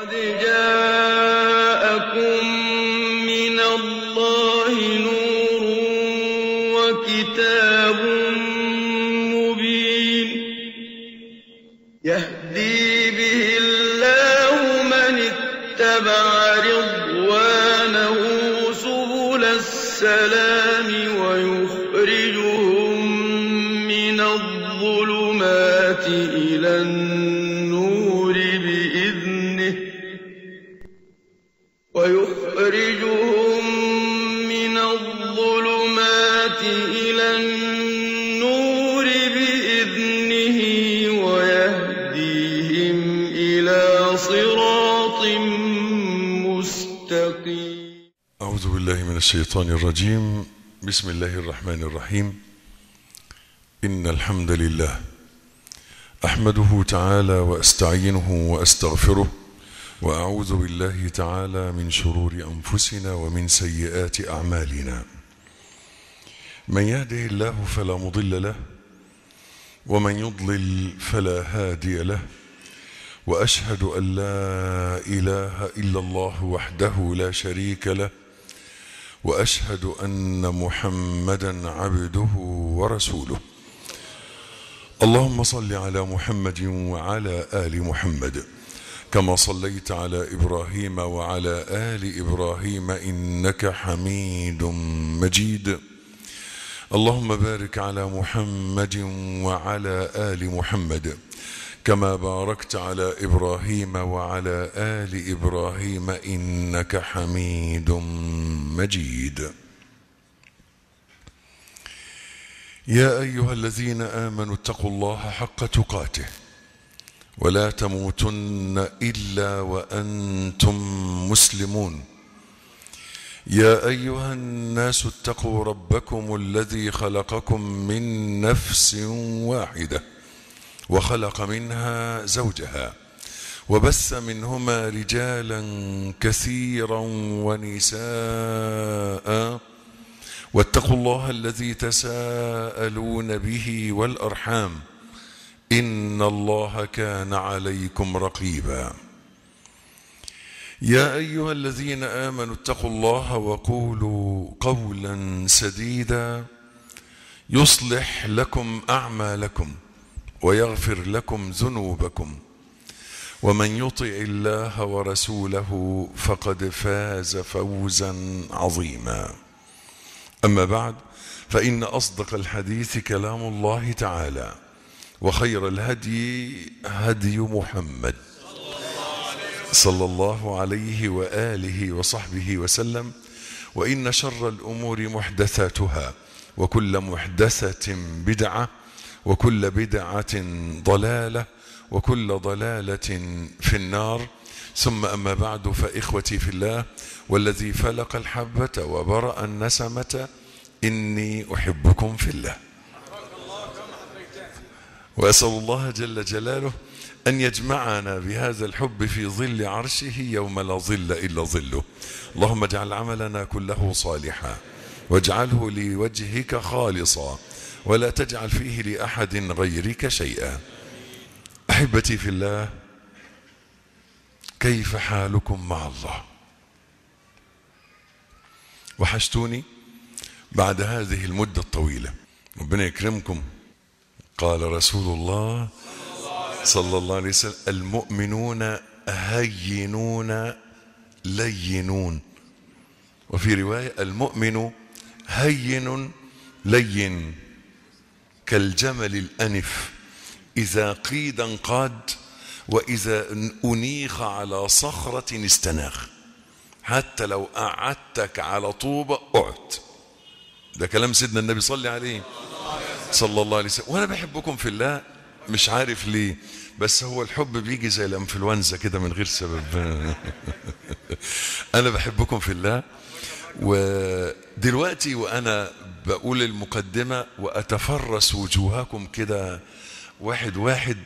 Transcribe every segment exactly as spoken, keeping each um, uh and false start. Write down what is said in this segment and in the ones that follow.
قد جاءكم من الله نور وكتاب مبين يهدي به الله من اتبع رضوانه سبل السلام ويخرجهم من الظلمات إلى النور بإذنه ويخرجهم من الظلمات إلى النور بإذنه ويهديهم إلى صراط مستقيم. أعوذ بالله من الشيطان الرجيم. بسم الله الرحمن الرحيم. إن الحمد لله أحمده تعالى وأستعينه وأستغفره وأعوذ بالله تعالى من شرور أنفسنا ومن سيئات أعمالنا. من يهده الله فلا مضل له ومن يضلل فلا هادي له، وأشهد أن لا إله إلا الله وحده لا شريك له، وأشهد أن محمدا عبده ورسوله. اللهم صل على محمد وعلى آل محمد كما صليت على إبراهيم وعلى آل إبراهيم إنك حميد مجيد. اللهم بارك على محمد وعلى آل محمد كما باركت على إبراهيم وعلى آل إبراهيم إنك حميد مجيد. يا أيها الذين آمنوا اتقوا الله حق تقاته ولا تموتن إلا وأنتم مسلمون. يا أيها الناس اتقوا ربكم الذي خلقكم من نفس واحدة وخلق منها زوجها وبث منهما رجالا كثيرا ونساء، واتقوا الله الذي تساءلون به والأرحام إن الله كان عليكم رقيبا. يا أيها الذين آمنوا اتقوا الله وقولوا قولا سديدا يصلح لكم أعمالكم ويغفر لكم ذنوبكم، ومن يطع الله ورسوله فقد فاز فوزا عظيما. أما بعد، فإن أصدق الحديث كلام الله تعالى، وخير الهدي هدي محمد صلى الله عليه وآله وصحبه وسلم، وإن شر الأمور محدثاتها، وكل محدثة بدعة، وكل بدعة ضلالة، وكل ضلالة في النار. ثم أما بعد، فإخوتي في الله والذي فلق الحبة وبرأ النسمة إني أحبكم في الله، وأسأل الله جل جلاله أن يجمعنا بهذا الحب في ظل عرشه يوم لا ظل إلا ظله. اللهم اجعل عملنا كله صالحا واجعله لوجهك خالصا ولا تجعل فيه لأحد غيرك شيئا. أحبتي في الله، كيف حالكم مع الله؟ وحشتوني بعد هذه المدة الطويلة. ربنا يكرمكم. قال رسول الله صلى الله عليه وسلم: المؤمنون هينون لينون. وفي رواية: المؤمن هين لين كالجمل الأنف إذا قيد انقاد وإذا أنيخ على صخرة استناخ. حتى لو قعدتك على طوبة اقعد. ده كلام سيدنا النبي صلى عليه صلى الله عليه وسلم. وأنا بحبكم في الله، مش عارف ليه، بس هو الحب بيجي زي الانفلونزا كده من غير سبب. أنا بحبكم في الله. ودلوقتي وأنا بقول المقدمة وأتفرس وجوهكم كده واحد واحد،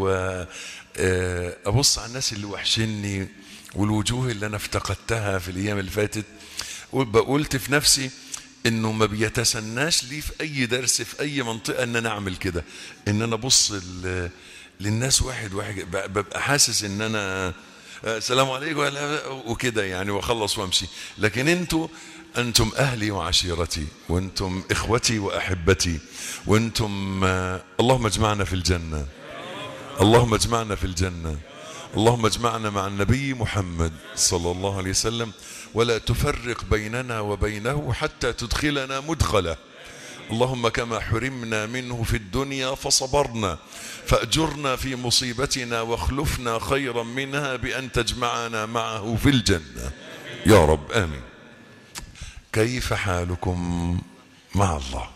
وأبص على الناس اللي وحشني والوجوه اللي أنا افتقدتها في الأيام اللي فاتت، وقلت في نفسي إنه ما بيتسناش لي في أي درس في أي منطقة إن أنا أعمل كده، إن أنا أبص للناس واحد واحد. ببقى حاسس إن أنا السلام عليكم وكده يعني واخلص وامشي. لكن انتوا انتم اهلي وعشيرتي، وانتم اخوتي واحبتي، وانتم اللهم اجمعنا في الجنه، اللهم اجمعنا في الجنه، اللهم اجمعنا مع النبي محمد صلى الله عليه وسلم، ولا تفرق بيننا وبينه حتى تدخلنا مدخله. اللهم كما حرمنا منه في الدنيا فصبرنا، فأجرنا في مصيبتنا واخلفنا خيرا منها بأن تجمعنا معه في الجنة يا رب آمين. كيف حالكم مع الله؟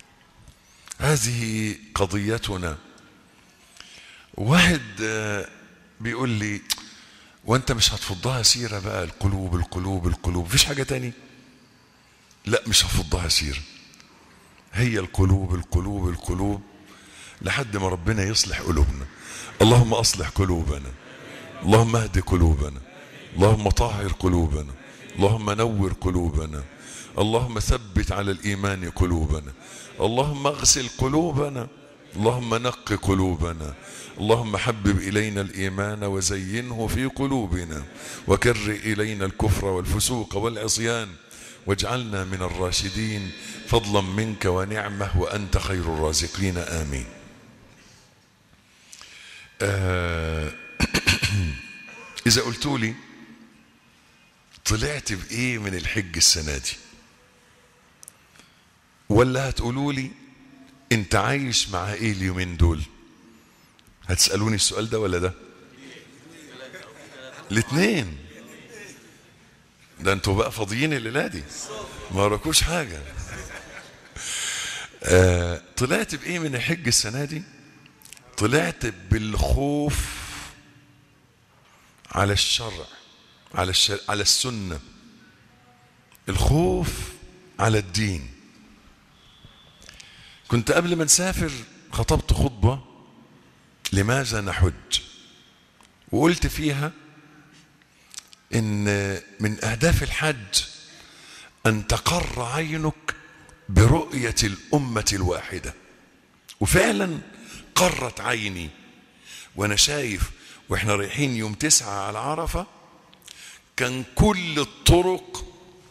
هذه قضيتنا. واحد بيقول لي وانت مش هتفضها سيرة بقى؟ القلوب القلوب القلوب، مفيش حاجة تاني؟ لا مش هفضها سيرة، هي القلوب القلوب القلوب لحد ما ربنا يصلح قلوبنا. اللهم اصلح قلوبنا، اللهم اهد قلوبنا، اللهم طهر قلوبنا، اللهم نور قلوبنا، اللهم ثبت على الايمان قلوبنا، اللهم اغسل قلوبنا، اللهم نق قلوبنا، اللهم حبب الينا الايمان وزينه في قلوبنا، وكر الينا الكفر والفسوق والعصيان، واجعلنا من الراشدين فضلا منك ونعمه وأنت خير الرازقين آمين. آه إذا قلتوا لي طلعت بإيه من الحج السنة دي، ولا هتقولوا لي أنت عايش مع إيه اليومين دول؟ هتسألوني السؤال ده ولا ده؟ الاثنين. ده انتوا بقى فاضيين الليلة دي، ما وراكوش حاجة. آه طلعت بإيه من الحج السنة دي؟ طلعت بالخوف على الشرع، على الشرع، على السنة، الخوف على الدين. كنت قبل ما نسافر خطبت خطبة لماذا نحج، وقلت فيها إن من أهداف الحج أن تقر عينك برؤية الأمة الواحدة. وفعلا قرت عيني وأنا شايف وإحنا رايحين يوم تسعة على عرفة كان كل الطرق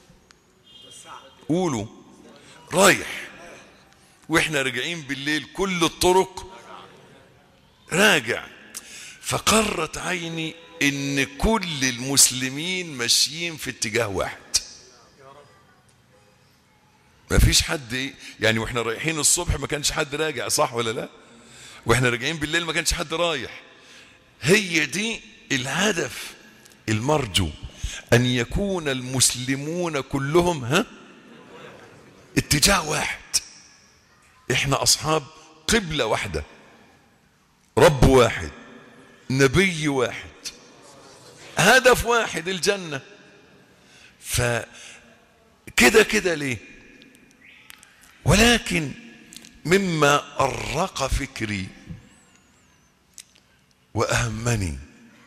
قولوا رايح، وإحنا راجعين بالليل كل الطرق راجع. فقرت عيني إن كل المسلمين ماشيين في اتجاه واحد، ما فيش حد يعني. واحنا رايحين الصبح ما كانش حد راجع، صح ولا لا؟ واحنا راجعين بالليل ما كانش حد رايح. هي دي الهدف المرجو، أن يكون المسلمون كلهم ها اتجاه واحد. احنا أصحاب قبلة واحدة، رب واحد، نبي واحد، هدف واحد الجنة. فكده كده ليه؟ ولكن مما أرق فكري وأهمني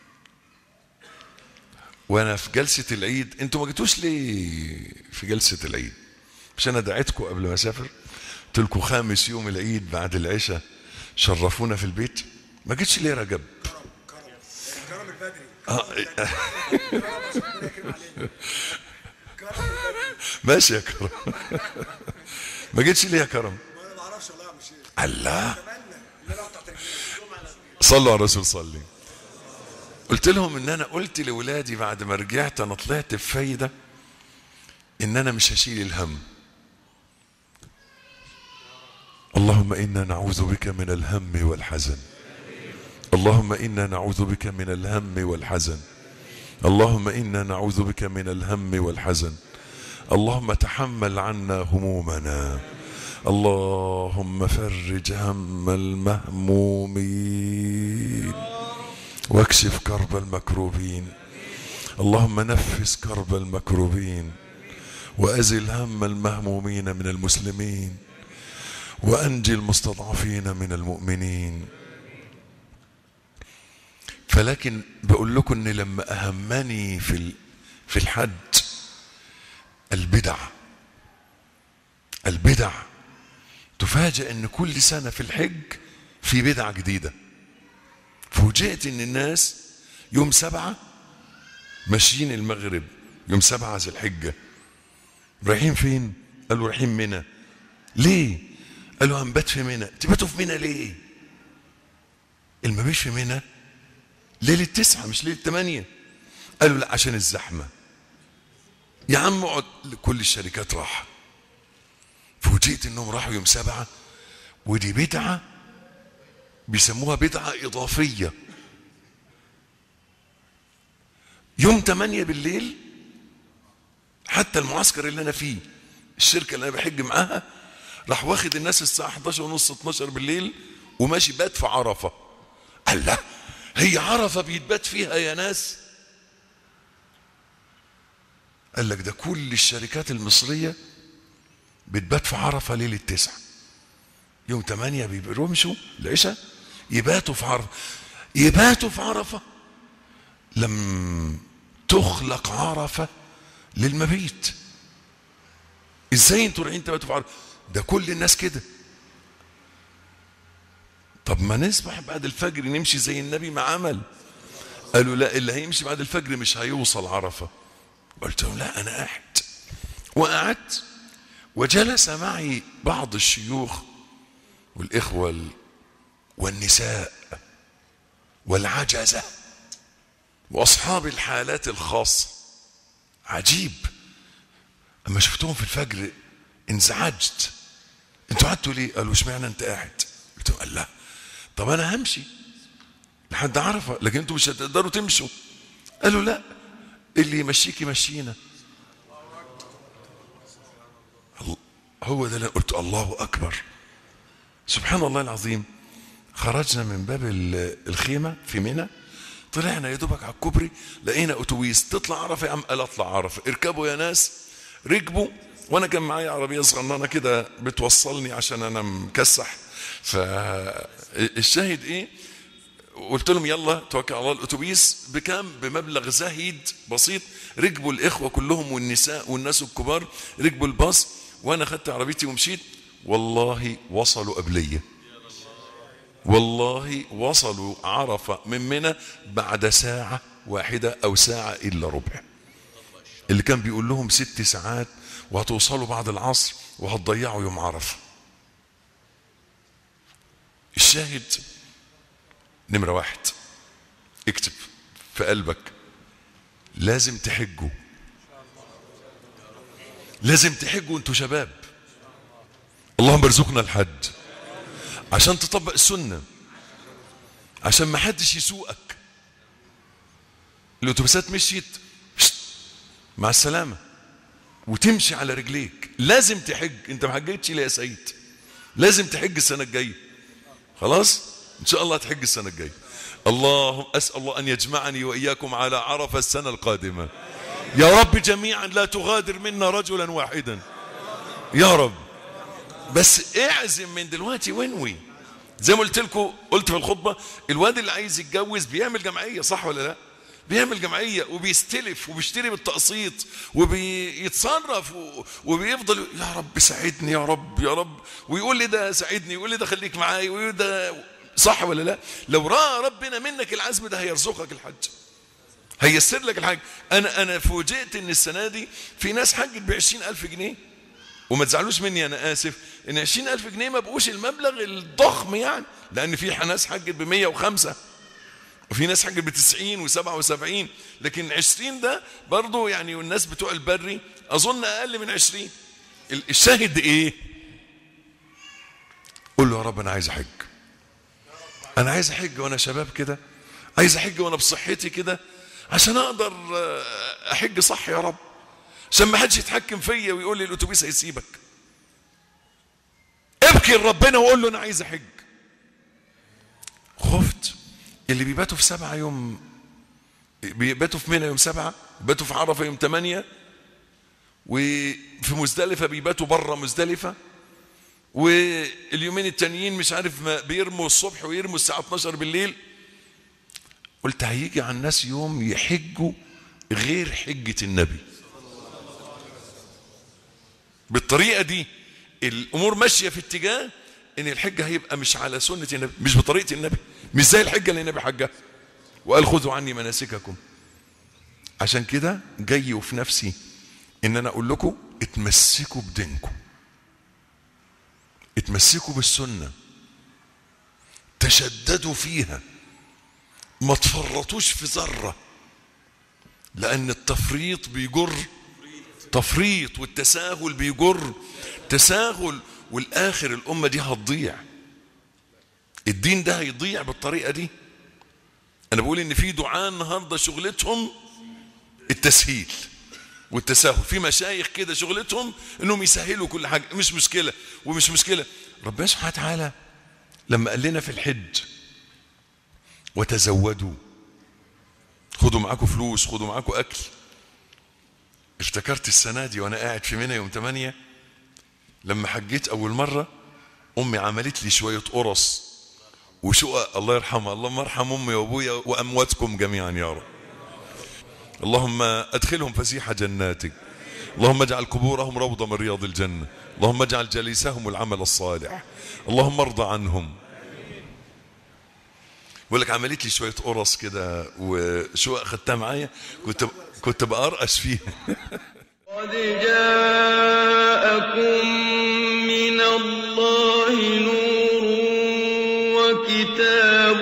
وأنا في جلسة العيد، أنتوا ما جيتوش ليه في جلسة العيد؟ مش أنا دعيتكم قبل ما أسافر قلت لكم خامس يوم العيد بعد العشاء شرفونا في البيت؟ ما جيتش ليه رجب؟ كرم البدري آه. ماشي يا كرم. ما جيتش ليه يا كرم؟ انا ما اعرفش والله يا عم شيخ. الله، اتمنى ان انا اقطع ترجمه. صلوا على الرسول صلي. قلت لهم ان انا قلت لاولادي بعد ما رجعت انا طلعت بفايده ان انا مش هشيل الهم. اللهم انا نعوذ بك من الهم والحزن، اللهم انا نعوذ بك من الهم والحزن، اللهم انا نعوذ بك من الهم والحزن. اللهم تحمل عنا همومنا، اللهم فرج هم المهمومين واكشف كرب المكروبين، اللهم نفس كرب المكروبين وأزل هم المهمومين من المسلمين وأنجي المستضعفين من المؤمنين. فلكن بقول لكم ان لما اهمني في في الحج البدع، البدع تفاجأ ان كل سنة في الحج في بدعة جديدة. فوجئت ان الناس يوم سبعة ماشيين المغرب يوم سبعة ذي الحجة، رايحين فين؟ قالوا رايحين منى. ليه؟ قالوا هنبات في منى. تباتوا في منى ليه؟ المبيش في منى ليلة تسعة مش ليلة تمانية. قالوا لا عشان الزحمة. يا عم اقعد. كل الشركات راح. فوجئت انهم راحوا يوم سبعة، ودي بدعة بيسموها بدعة إضافية. يوم تمانية بالليل حتى المعسكر اللي أنا فيه، الشركة اللي أنا بحج معاها، راح واخد الناس الساعة حداشر ونص اتناشر بالليل وماشي بات في عرفة. قال لا، هي عرفة بيتبات فيها يا ناس؟ قال لك ده كل الشركات المصرية بتبات في عرفة ليلة تسعة. يوم تمانية بيبقوا يمشوا العشاء يباتوا في عرفة. يباتوا في عرفة؟ لم تخلق عرفة للمبيت. ازاي انتوا رايحين تباتوا في عرفة؟ ده كل الناس كده. طب ما نسبح بعد الفجر نمشي زي النبي ما عمل. قالوا لا، اللي هيمشي بعد الفجر مش هيوصل عرفة. قلت لهم لا، انا قاعد. وقعدت وجلس معي بعض الشيوخ والإخوة والنساء والعجزة وأصحاب الحالات الخاصة. عجيب، أما شفتهم في الفجر انزعجت. انتوا قعدتوا ليه؟ قالوا اشمعنى انت قاعد؟ قلت لهم لا، طب أنا همشي لحد عرفة لكن انتوا مش هتقدروا تمشوا. قالوا لا، اللي يمشيك يمشينا. هو ده اللي قلت الله أكبر. سبحان الله العظيم. خرجنا من باب الخيمة في منى، طلعنا يا دوبك على الكوبري، لقينا اتوبيس تطلع عرفة. يا عم قال اطلع عرفة. اركبوا يا ناس. ركبوا، وانا كان معايا عربية صغننة كده بتوصلني عشان انا مكسح. فالشاهد ايه؟ قلت لهم يلا توكل على الله. الاتوبيس بكام؟ بمبلغ زهيد بسيط. ركبوا الاخوة كلهم والنساء والناس الكبار، ركبوا الباص، وانا خدت عربيتي ومشيت. والله وصلوا قبلية، والله وصلوا عرفة من منى بعد ساعة واحدة أو ساعة إلا ربع. اللي كان بيقول لهم ست ساعات وهتوصلوا بعد العصر وهتضيعوا يوم عرفة. الشاهد نمرة واحد، اكتب في قلبك لازم تحجوا، لازم تحجوا انتوا شباب. اللهم ارزقنا الحج عشان تطبق السنة، عشان ما حدش يسوقك. الاتوبيسات مشيت مع السلامة وتمشي على رجليك. لازم تحج. انت ما حجيتش ليه يا سيد؟ لازم تحج السنة الجاية. خلاص ان شاء الله تحج السنة الجاية. اللهم اسأل الله ان يجمعني واياكم على عرفة السنة القادمة يا رب جميعا. لا تغادر منا رجلا واحدا يا رب. بس اعزم من دلوقتي وانوي. زي ما قلت لكم، قلت في الخطبة، الواد اللي عايز يتجوز بيعمل جمعية، صح ولا لا؟ بيعمل جمعية وبيستلف وبيشتري بالتقسيط وبيتصرف وبيفضل يا رب ساعدني يا رب يا رب، ويقول لي ده ساعدني، ويقول لي ده خليك معايا، ويقول ده، صح ولا لا؟ لو رأى ربنا منك العزم ده هيرزقك الحج، هيسر لك الحج. انا انا فوجئت ان السنة دي في ناس حجت بعشرين ألف جنيه. وما تزعلوش مني انا اسف ان عشرين ألف جنيه ما بقوش المبلغ الضخم يعني، لان في ناس حجت بمية وخمسة وفي ناس حجت بتسعين وسبعة وسبعين، لكن عشرين ده برضو يعني. والناس بتوع البري اظن اقل من عشرين. الشاهد ايه؟ قول له يا رب انا عايز احج، انا عايز احج وانا شباب كده، عايز احج وانا بصحتي كده عشان اقدر احج صح يا رب، عشان ما حدش يتحكم فيا ويقول لي الاتوبيس هيسيبك. ابكي لربنا وقول له انا عايز احج. خفت. اللي بيباتوا في سبعة يوم، بيباتوا في منى يوم سبعة، بيباتوا في عرفة يوم ثمانية، وفي مزدلفة بيباتوا بره مزدلفة، واليومين التانيين مش عارف ما بيرموا الصبح ويرموا الساعة اتناشر بالليل. قلت هيجي على الناس يوم يحجوا غير حجة النبي. بالطريقة دي الأمور ماشية في اتجاه إن الحجة هيبقى مش على سنة النبي، مش بطريقة النبي، مش زي الحجة اللي النبي حجها وقال خذوا عني مناسككم. عشان كده جاي وفي نفسي ان انا اقول لكم اتمسكوا بدينكم، اتمسكوا بالسنة، تشددوا فيها، ما تفرطوش في ذرة، لان التفريط بيجر تفريط، والتساهل بيجر تساهل، والاخر الامة دي هتضيع، الدين ده هيضيع بالطريقة دي. انا بقول ان في دعاة النهاردة شغلتهم التسهيل والتساهل، في مشايخ كده شغلتهم انهم يسهلوا كل حاجة، مش مشكلة ومش مشكلة. ربنا سبحانه وتعالى لما قال لنا في الحج وتزودوا، خدوا معاكم فلوس، خدوا معاكم اكل، افتكرت السنة دي وانا قاعد في منى يوم ثمانية لما حجيت اول مرة، امي عملت لي شوية قرص وشقق، الله يرحمها، اللهم ارحم امي وابويا وامواتكم جميعا يا رب. اللهم ادخلهم فسيح جناتك، اللهم اجعل قبورهم روضة من رياض الجنة، اللهم اجعل جليسهم العمل الصالح، اللهم ارضى عنهم. بقول لك عملت لي شوية قرص كده وشقق خدتها معايا، كنت كنت بقرقش فيها. قد جاءكم من الله نور وكتاب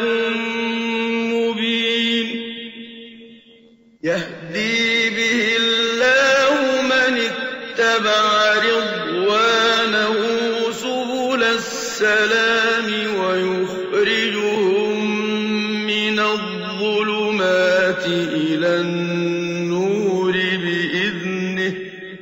مبين يهدي به الله من اتبع رضوانه سبل السلام ويخرجهم من الظلمات إلى النور بإذنه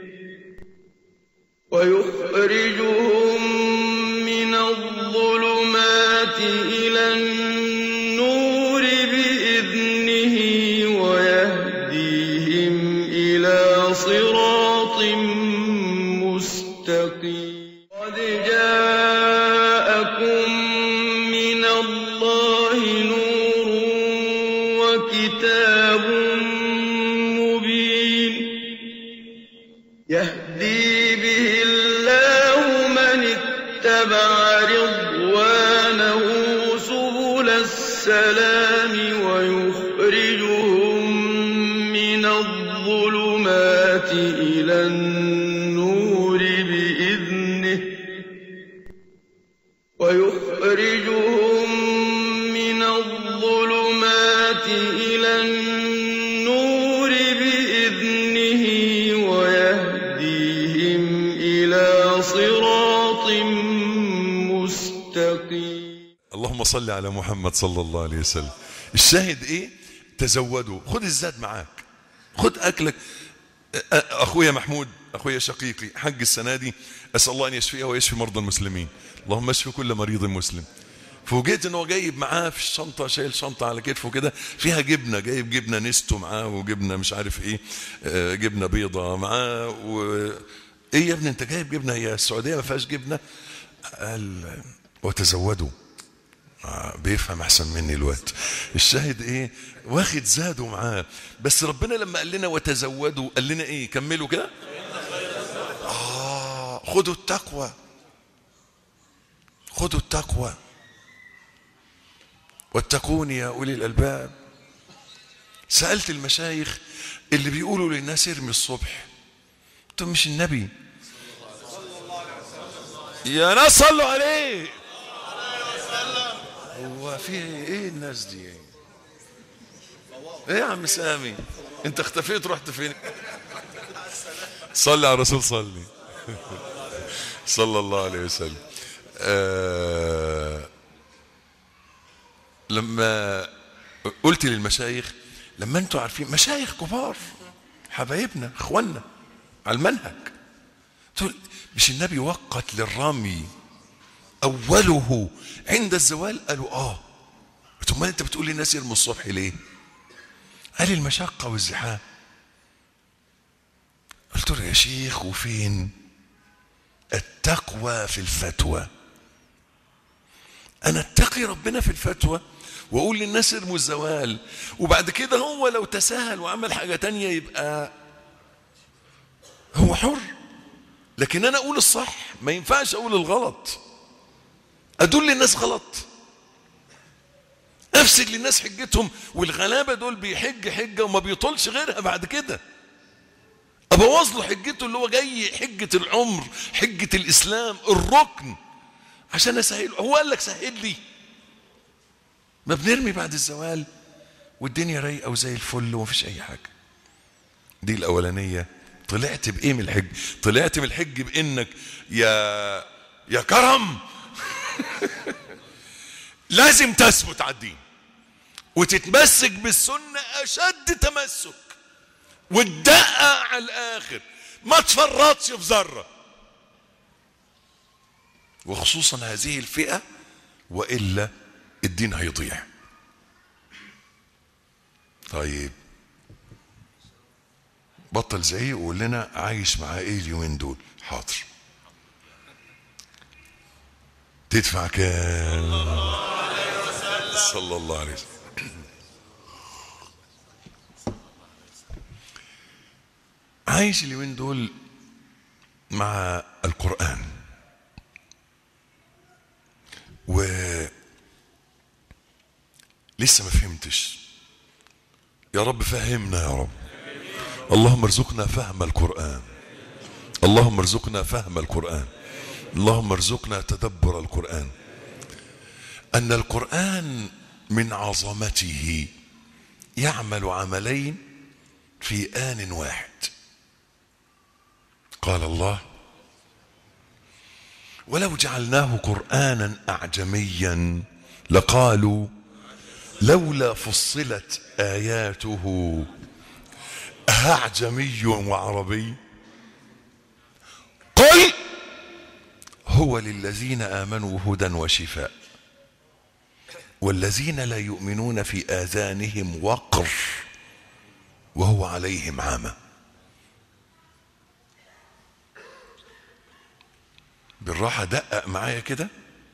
ويخرجهم من الظلمات إلى النور بإذنه ويهديهم إلى صراط مستقيم. قد جاءكم من الله نور وكتاب مبين يهدي به الله من اتبع رضوانه سبل السلام ويخرجهم من الظلمات إلى النور بإذنه ويخرجهم من الظلمات إلى النور بإذنه ويهديهم إلى صراط مستقيم. اللهم صل على محمد صلى الله عليه وسلم. الشاهد ايه؟ تزودوا، خد الزاد معاك، خد اكلك. اخويا محمود، اخويا شقيقي، حج السنه دي، اسال الله ان يشفيه ويشفي مرضى المسلمين، اللهم اشفي كل مريض مسلم. فوجئت ان هو جايب معاه في الشنطه، شايل شنطه على كتفه كده فيها جبنه، جايب جبنه نستو معاه وجبنه مش عارف ايه، جبنه بيضه معاه. و ايه يا ابني انت جايب جبنه؟ هي السعوديه ما فيهاش جبنه؟ قال وتزودوا. آه بيفهم احسن مني الوقت. الشاهد ايه؟ واخد زاده معاه. بس ربنا لما قال لنا وتزودوا قال لنا ايه؟ كملوا كده. اه خدوا التقوى، خدوا التقوى، واتقوني يا اولي الالباب. سالت المشايخ اللي بيقولوا للناس ارمي الصبح، انتم مش النبي؟ يا ناس صلوا عليه. هو في ايه الناس دي؟ ايه يا عم سامي انت اختفيت، رحت فين؟ صلي على الرسول، صلي صلى الله عليه وسلم. آه لما قلت للمشايخ، لما انتوا عارفين مشايخ كبار حبايبنا اخواننا على المنهج، تقول مش النبي وقت للرمي اوله عند الزوال؟ قالوا اه. ثم انت بتقول للناس يرموا الصبح ليه؟ قال المشقه والزحام. قلت له يا شيخ وفين التقوى في الفتوى؟ انا اتقي ربنا في الفتوى واقول للناس ارموا الزوال، وبعد كده هو لو تساهل وعمل حاجه تانية يبقى هو حر. لكن انا اقول الصح، ما ينفعش اقول الغلط، ادل الناس غلط. افسد للناس حجتهم، والغلابه دول بيحج حجه وما بيطولش غيرها بعد كده، ابوظ له حجته اللي هو جاي حجه العمر، حجه الاسلام، الركن، عشان اسهل. هو قال لك سهل لي؟ ما بنرمي بعد الزوال والدنيا رايقه وزي الفل ومفيش اي حاجه. دي الاولانيه. طلعت بايه من الحج؟ طلعت من الحج بانك يا يا كرم لازم تثبت على الدين وتتمسك بالسنه اشد تمسك، وتدقق على الاخر، ما تفرطش في ذره، وخصوصا هذه الفئه، والا الدين هيضيع. طيب بطل زعيق وقول لنا عايش مع ايه اليومين دول؟ حاضر. تدفع كام؟ صلى الله عليه وسلم. عايش اليومين دول مع القرآن، و لسه ما فهمتش. يا رب فهمنا يا رب. اللهم ارزقنا فهم القرآن، اللهم ارزقنا فهم القرآن، اللهم ارزقنا تدبر القرآن. أن القرآن من عظمته يعمل عملين في آن واحد. قال الله: ولو جعلناه قرآنا أعجميا لقالوا لولا فصلت آياته أعجمي وعربي قل هو للذين آمنوا هدى وشفاء والذين لا يؤمنون في آذانهم وقر وهو عليهم عمى. بالراحة دقق معايا كده.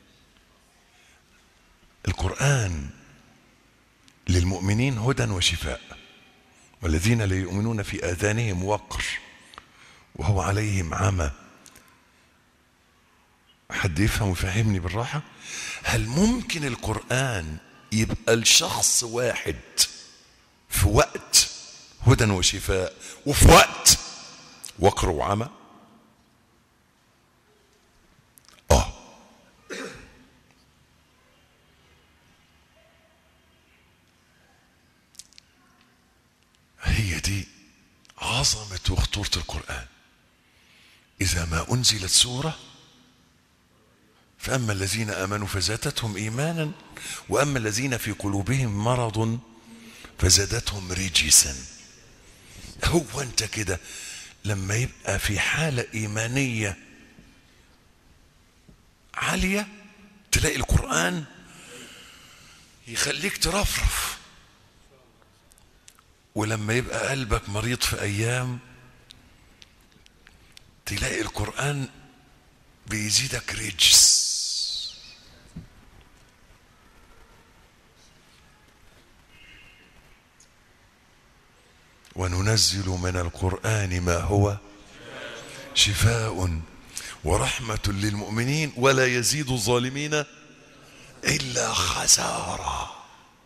القرآن للمؤمنين هدى وشفاء والذين لا يؤمنون في آذانهم وقر وهو عليهم عمى. حد يفهم ويفهمني بالراحة؟ هل ممكن القرآن يبقى لشخص واحد في وقت هدى وشفاء وفي وقت وقر وعمى؟ اه هي دي عظمة وخطورة القرآن. إذا ما أنزلت سورة فأما الذين آمنوا فزادتهم إيمانا وأما الذين في قلوبهم مرض فزادتهم رجسا. هو أنت كده لما يبقى في حالة إيمانية عالية تلاقي القرآن يخليك ترفرف، ولما يبقى قلبك مريض في أيام تلاقي القرآن بيزيدك رجس. وننزل من القرآن ما هو شفاء ورحمة للمؤمنين ولا يزيد الظالمين إلا خسارة.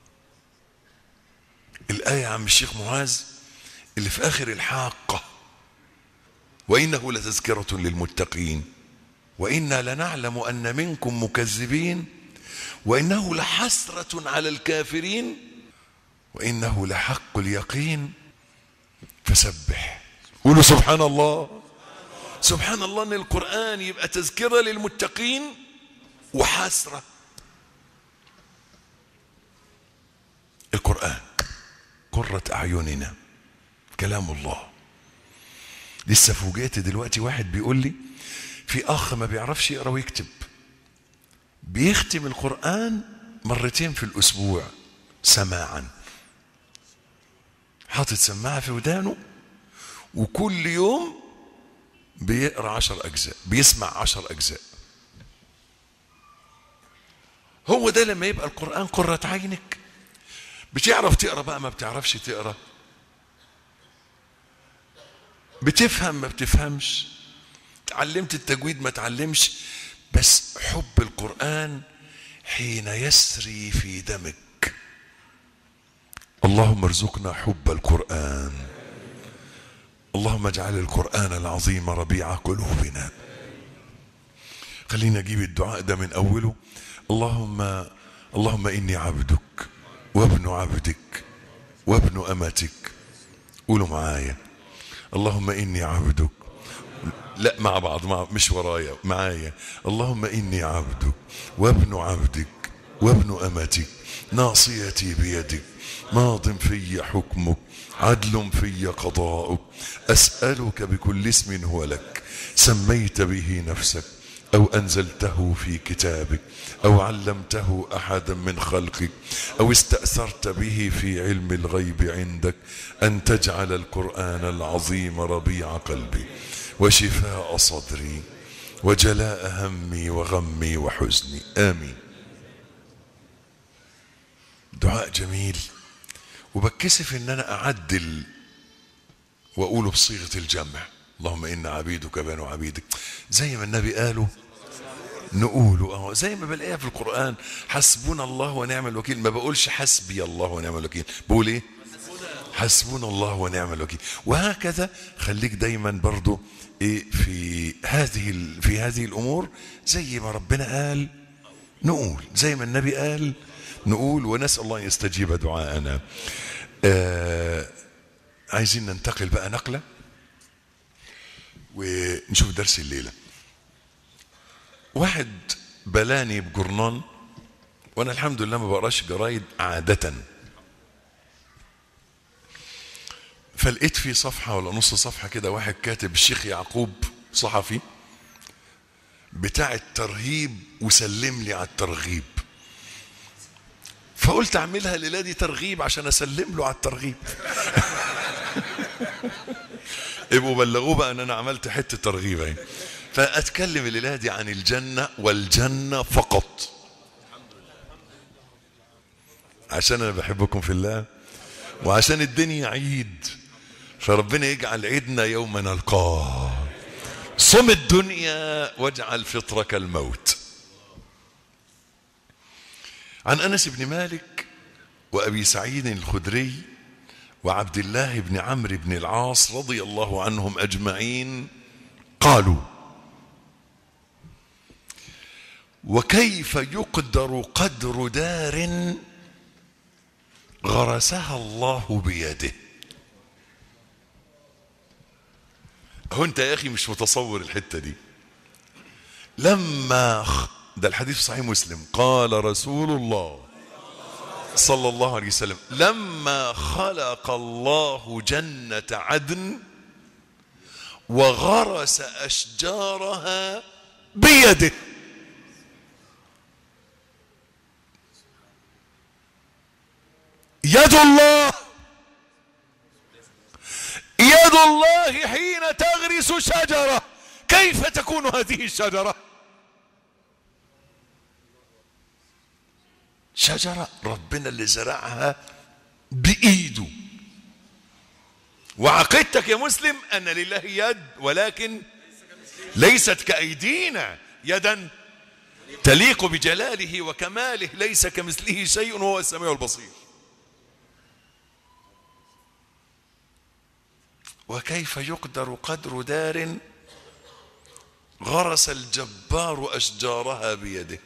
الآية عم الشيخ معاذ اللي في آخر الحاقة: وإنه لتذكرة للمتقين وإنا لنعلم أن منكم مكذبين وإنه لحسرة على الكافرين وإنه لحق اليقين فسبح. قولوا سبحان الله. سبحان الله ان القرآن يبقى تذكرة للمتقين وحسرة. القرآن قرة أعيننا، كلام الله. لسه فوجئت دلوقتي واحد بيقول لي في أخ ما بيعرفش يقرأ ويكتب، بيختم القرآن مرتين في الأسبوع سماعا، حاطط سماعة في ودانه وكل يوم بيقرأ عشر أجزاء، بيسمع عشر أجزاء. هو ده لما يبقى القرآن قرة عينك. بتعرف تقرأ بقى ما بتعرفش تقرأ، بتفهم ما بتفهمش، تعلمت التجويد ما تعلمش، بس حب القرآن حين يسري في دمك اللهم ارزقنا حب القرآن. اللهم اجعل القرآن العظيم ربيع قلوبنا. خلينا نجيب الدعاء ده من أوله. اللهم اللهم إني عبدك وابن عبدك وابن أمتك. قولوا معايا. اللهم إني عبدك. لا مع بعض، مع مش ورايا، معايا. اللهم إني عبدك وابن عبدك وابن أمتك، ناصيتي بيدك، ماض في حكمك، عدل في قضاؤك. أسألك بكل اسم هو لك سميت به نفسك أو أنزلته في كتابك أو علمته أحدا من خلقك أو استأثرت به في علم الغيب عندك أن تجعل القرآن العظيم ربيع قلبي وشفاء صدري وجلاء همي وغمي وحزني. آمين. دعاء جميل، وبكسف ان انا اعدل واقوله بصيغة الجمع. اللهم إنا عبيدك بنو عبيدك، زي ما النبي قاله نقوله اهو، زي ما بلاقيها في القرآن حسبنا الله ونعم الوكيل. ما بقولش حسبي الله ونعم الوكيل، بقول ايه؟ حسبنا الله ونعم الوكيل. وهكذا خليك دايما برضو ايه في هذه في هذه الامور، زي ما ربنا قال نقول، زي ما النبي قال نقول، ونسأل الله ان يستجيب دعاءنا. آه عايزين ننتقل بقى نقلة ونشوف درس الليلة. واحد بلاني بجرنان، وانا الحمد لله ما بقراش جرايد عادة، فلقيت في صفحة ولا نص صفحة كده واحد كاتب الشيخ يعقوب صحفي بتاع الترهيب وسلم لي على الترغيب، فقلت اعملها الليلة دي ترغيب عشان اسلم له على الترغيب. ابقوا بلغوه بقى ان انا عملت حتة ترغيب اهي. فاتكلم الليلة دي عن الجنة والجنة فقط، عشان انا بحبكم في الله وعشان الدنيا عيد، فربنا يجعل عيدنا يوم نلقاه. صم الدنيا واجعل فطرك الموت. عن أنس بن مالك وأبي سعيد الخدري وعبد الله بن عمرو بن العاص رضي الله عنهم أجمعين قالوا: وكيف يقدر قدر دار غرسها الله بيده؟ هو انت يا اخي مش متصور الحتة دي. لما ده الحديث صحيح مسلم، قال رسول الله صلى الله عليه وسلم: لما خلق الله جنة عدن وغرس أشجارها بيده. يد الله يد الله حين تغرس شجرة، كيف تكون هذه الشجرة؟ شجرة ربنا اللي زرعها بإيده. وعقيدتك يا مسلم أن لله يد، ولكن ليست كأيدينا يدا تليق بجلاله وكماله، ليس كمثله شيء وهو السميع البصير. وكيف يقدر قدر دار غرس الجبار أشجارها بيده؟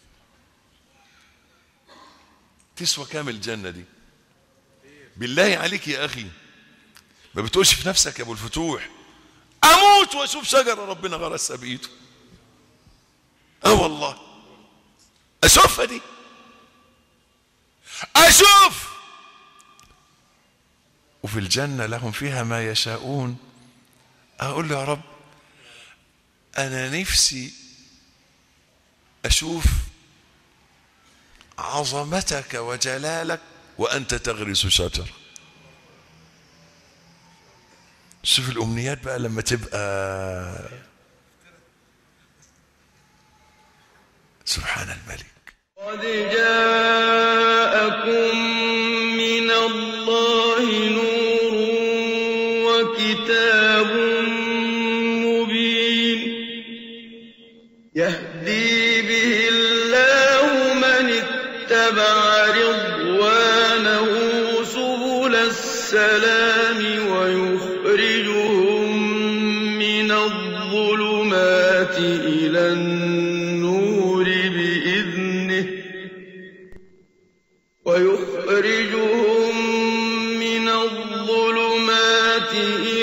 تسوى كام الجنة دي؟ بالله عليك يا أخي، ما بتقولش في نفسك يا أبو الفتوح أموت وأشوف شجرة ربنا غرسها بإيده؟ أه والله أشوفها دي، أشوف. وفي الجنة لهم فيها ما يشاءون. أقول له يا رب أنا نفسي أشوف عظمتك وجلالك وأنت تغرس شجرة. شوف الأمنيات بقى لما تبقى سبحان الملك. قد جاءكم من الله نور وكتاب مبين يهدي به الله من اتبع رضوانه سبل ويخرجهم من الظلمات إلى النور بإذنه ويخرجهم من الظلمات إلى